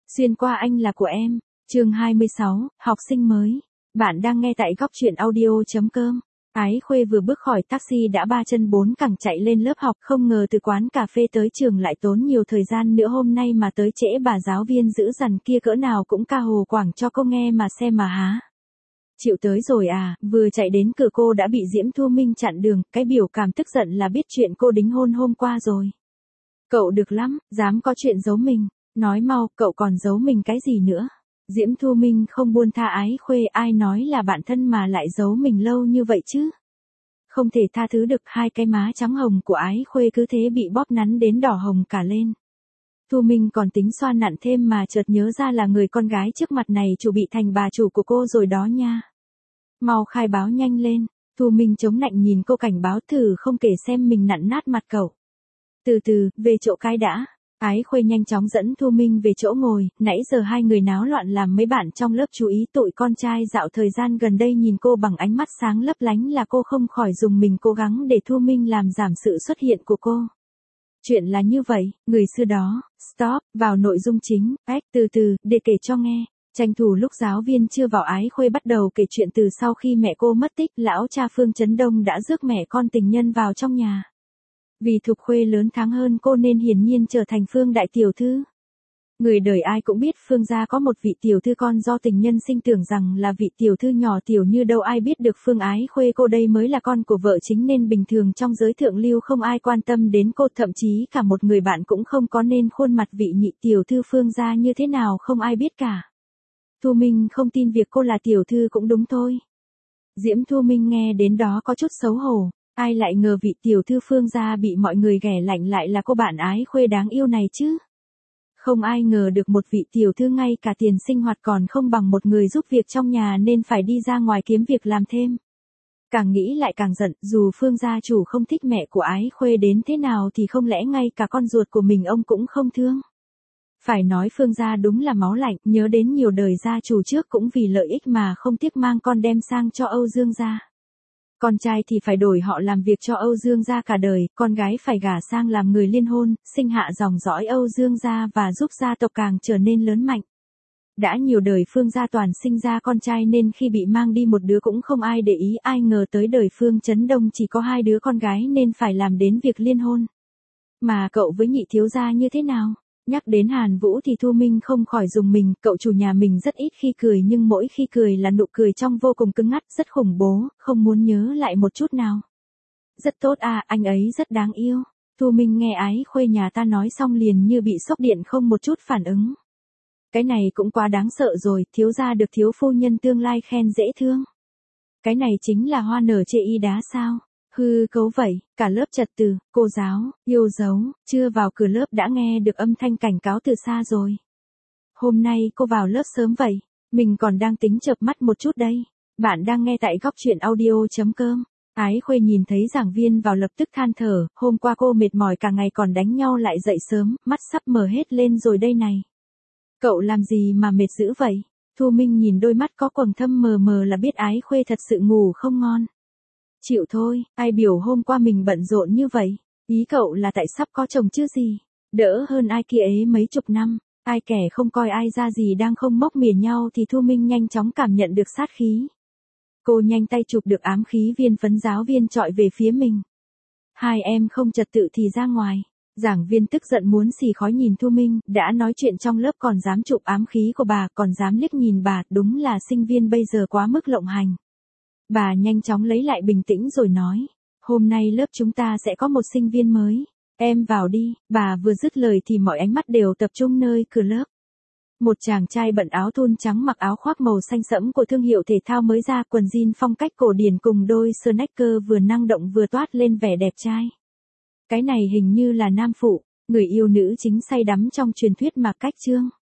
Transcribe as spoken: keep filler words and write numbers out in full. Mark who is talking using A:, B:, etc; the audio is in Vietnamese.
A: Xuyên qua anh là của em, chương hai mươi sáu, học sinh mới. Bạn đang nghe tại góc truyện audio.com. Ái Khuê vừa bước khỏi taxi đã ba chân bốn cẳng chạy lên lớp học, không ngờ từ quán cà phê tới trường lại tốn nhiều thời gian nữa, hôm nay mà tới trễ bà giáo viên dữ dằn kia cỡ nào cũng ca hồ quảng cho cô nghe mà xem mà há. Chịu tới rồi à, vừa chạy đến cửa cô đã bị Diễm Thu Minh chặn đường, cái biểu cảm tức giận là biết chuyện cô đính hôn hôm qua rồi. Cậu được lắm, dám có chuyện giấu mình, nói mau, cậu còn giấu mình cái gì nữa? Diễm Thu Minh không buông tha Ái Khuê, ai nói là bạn thân mà lại giấu mình lâu như vậy chứ? Không thể tha thứ được, hai cái má trắng hồng của Ái Khuê cứ thế bị bóp nắn đến đỏ hồng cả lên. Thu Minh còn tính xoa nặn thêm mà chợt nhớ ra là người con gái trước mặt này chủ bị thành bà chủ của cô rồi đó nha. Mau khai báo nhanh lên. Thu Minh chống nạnh nhìn cô cảnh báo, thử không kể xem mình nặn nát mặt cậu. Từ từ, về chỗ cái đã. Ái Khuê nhanh chóng dẫn Thu Minh về chỗ ngồi, nãy giờ hai người náo loạn làm mấy bạn trong lớp chú ý, tụi con trai dạo thời gian gần đây nhìn cô bằng ánh mắt sáng lấp lánh là cô không khỏi dùng mình cố gắng để Thu Minh làm giảm sự xuất hiện của cô. Chuyện là như vậy, người xưa đó, stop, vào nội dung chính, ếch, từ từ, để kể cho nghe. Tranh thủ lúc giáo viên chưa vào, Ái Khuê bắt đầu kể chuyện từ sau khi mẹ cô mất tích, lão cha Phương Chấn Đông đã rước mẹ con tình nhân vào trong nhà. Vì Thục Khuê lớn tháng hơn cô nên hiển nhiên trở thành Phương đại tiểu thư. Người đời ai cũng biết Phương gia có một vị tiểu thư con do tình nhân sinh, tưởng rằng là vị tiểu thư nhỏ tiểu như đâu ai biết được Phương Ái Khuê cô đây mới là con của vợ chính, nên bình thường trong giới thượng lưu không ai quan tâm đến cô, thậm chí cả một người bạn cũng không có, nên khuôn mặt vị nhị tiểu thư Phương gia như thế nào không ai biết cả. Thu Minh không tin việc cô là tiểu thư cũng đúng thôi. Diễm Thu Minh nghe đến đó có chút xấu hổ. Ai lại ngờ vị tiểu thư Phương gia bị mọi người ghẻ lạnh lại là cô bạn Ái Khuê đáng yêu này chứ. Không ai ngờ được một vị tiểu thư ngay cả tiền sinh hoạt còn không bằng một người giúp việc trong nhà nên phải đi ra ngoài kiếm việc làm thêm. Càng nghĩ lại càng giận, dù Phương gia chủ không thích mẹ của Ái Khuê đến thế nào thì không lẽ ngay cả con ruột của mình ông cũng không thương. Phải nói Phương gia đúng là máu lạnh, nhớ đến nhiều đời gia chủ trước cũng vì lợi ích mà không tiếc mang con đem sang cho Âu Dương gia. Con trai thì phải đổi họ làm việc cho Âu Dương gia cả đời, con gái phải gả sang làm người liên hôn, sinh hạ dòng dõi Âu Dương gia và giúp gia tộc càng trở nên lớn mạnh. Đã nhiều đời Phương gia toàn sinh ra con trai nên khi bị mang đi một đứa cũng không ai để ý, ai ngờ tới đời Phương Chấn Đông chỉ có hai đứa con gái nên phải làm đến việc liên hôn. Mà cậu với nhị thiếu gia như thế nào? Nhắc đến Hàn Vũ thì Thu Minh không khỏi dùng mình, cậu chủ nhà mình rất ít khi cười nhưng mỗi khi cười là nụ cười trong vô cùng cứng ngắt, rất khủng bố, không muốn nhớ lại một chút nào. Rất tốt à, anh ấy rất đáng yêu. Thu Minh nghe Ái Khuê nhà ta nói xong liền như bị sốc điện, không một chút phản ứng. Cái này cũng quá đáng sợ rồi, thiếu gia được thiếu phu nhân tương lai khen dễ thương. Cái này chính là hoa nở chê y đá sao? Hư cấu vậy, cả lớp trật từ, cô giáo, yêu dấu, chưa vào cửa lớp đã nghe được âm thanh cảnh cáo từ xa rồi. Hôm nay cô vào lớp sớm vậy, mình còn đang tính chợp mắt một chút đây. Bạn đang nghe tại góc truyện audio.com. Ái Khuê nhìn thấy giảng viên vào lập tức than thở, hôm qua cô mệt mỏi cả ngày còn đánh nhau lại dậy sớm, mắt sắp mở hết lên rồi đây này. Cậu làm gì mà mệt dữ vậy? Thu Minh nhìn đôi mắt có quầng thâm mờ mờ là biết Ái Khuê thật sự ngủ không ngon. Chịu thôi, ai biểu hôm qua mình bận rộn như vậy, ý cậu là tại sắp có chồng chứ gì, đỡ hơn ai kia ấy mấy chục năm, ai kẻ không coi ai ra gì đang không mốc mỉa nhau thì Thu Minh nhanh chóng cảm nhận được sát khí. Cô nhanh tay chụp được ám khí viên phấn giáo viên chọi về phía mình. Hai em không trật tự thì ra ngoài. Giảng viên tức giận muốn xì khói nhìn Thu Minh, đã nói chuyện trong lớp còn dám chụp ám khí của bà, còn dám liếc nhìn bà, đúng là sinh viên bây giờ quá mức lộng hành. Bà nhanh chóng lấy lại bình tĩnh rồi nói, hôm nay lớp chúng ta sẽ có một sinh viên mới, em vào đi. Bà vừa dứt lời thì mọi ánh mắt đều tập trung nơi cửa lớp. Một chàng trai bận áo thun trắng mặc áo khoác màu xanh sẫm của thương hiệu thể thao mới ra, quần jean phong cách cổ điển cùng đôi sneaker vừa năng động vừa toát lên vẻ đẹp trai. Cái này hình như là nam phụ, người yêu nữ chính say đắm trong truyền thuyết Mạc Cách Trương.